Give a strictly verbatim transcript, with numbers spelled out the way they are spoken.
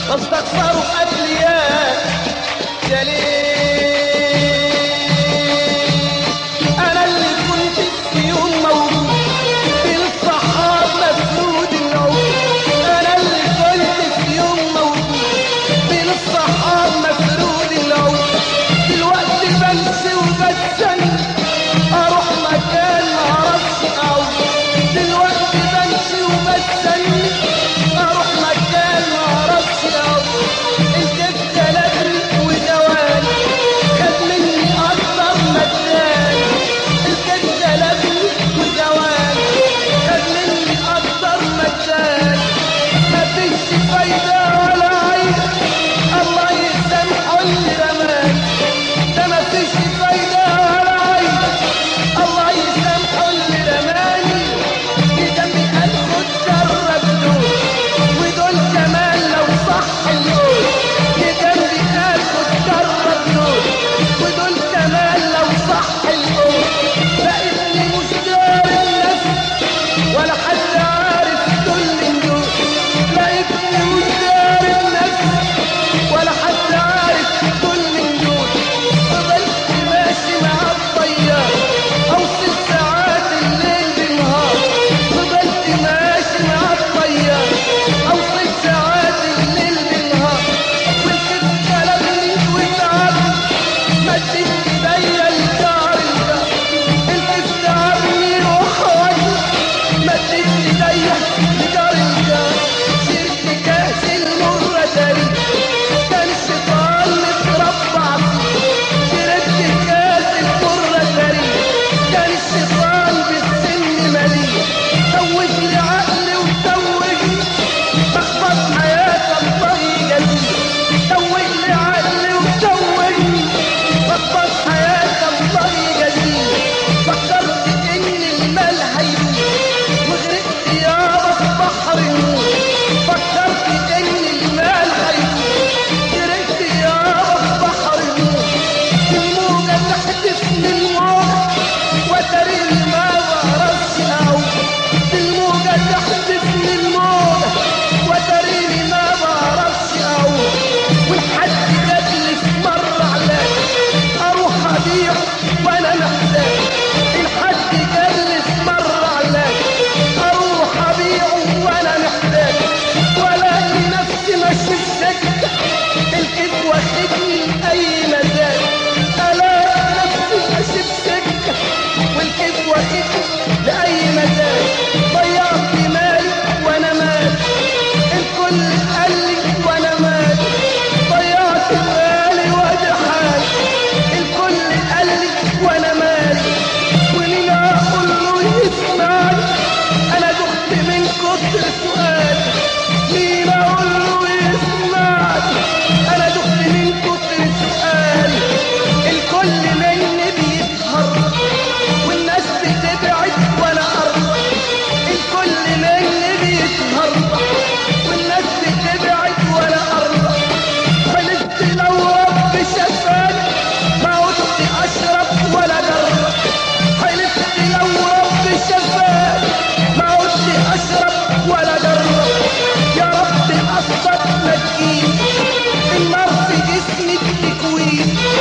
واستكثروا قتلي يا جليل. انا اللي كنت في يوم موجود في الصحاب مسدود العود، انا اللي كنت في يوم موجود في الصحاب مسدود العود. دلوقتي بمشي وبتسنى اروح مكان معرفش اعود، دلوقتي بمشي وبتسنى اروح مكان معرفش اعود. الكيف جلبني وجواني خد مني اكتر ما اداني، الكيف جلبني وجواني خد مني اكتر ما اداني. مفيش فايده ولا عيب الله يسامحه اللي رماني، ده مفيش فايده ولا عيب الله يسامحه اللي رماني. جنبي قال خد جرب دول ودول كمان لو صح القول، جنبي قال خد جرب دول ودول كمان لو صح القول. لقيتني مش داري النفس ولا حد عارف دول من دول، لقيتني مش داري النفس ولا حد عارف دول من دول. فضلت ماشي مع الطيار اوصل ساعات الليل بالنهار، فضلت ماشي مع الطيار اوصل ساعات الليل بالنهار. والكيف جلبني وتعبني مدت ايديا لجار الجار، الكيف تعبني وحوجني مدت ايديا لجار الجار. شربت كاس المرة تاريخ كان الشيطان متربع فيه، شربت كاس المرة تاريخ كان الشيطان بالسن مليء. توجني عقلي وتوجني بخبط حياة الله يجازيه، توجني عقلي وتوجني بخبط حياة الله يجازيه. فكرت ان المال هيروح وغرقت يابا في بحر النور، فكرت ان المال هيروح غرقت يابا في بحر النور. الموجة تحدفني الموجة وتريني ما بعرفش اعوم، الموجة تحدفني الموجة وتريني ما بعرفش اعوم. والحد جابلي في مرة علاج اروح ابيعه وانا محتاج، الحد جابلي في مرة علاج اروح ابيعه وانا محتاج. والاقي نفسي ماشي في سكة الكيف واخدني اي مزاج، الاقي نفسي ماشي في سكة والكيف واخدني لاي مزاج. ضيعت مالي وانا مالي الكل قال لي وانا مالي، ضيعت مالي وادي حالي الكل قال لي وانا مالي. ومين اقول له يسمعني انا دخت من كتر سؤالي، مين اقول له يسمعني انا دخت من كتر سؤالي. الكل مني بيتهرب والناس بتبعد وانا قرب، الكل مني بيتهرب والناس بتبعد وانا قرب. حلفت لو رب شفاني ما عدت اشرب ولا جرب، حلفت لو رب شفاني ما عدت اشرب ولا جرب. يا رب قصدك ما تجيب النار في جسمي بتكويني،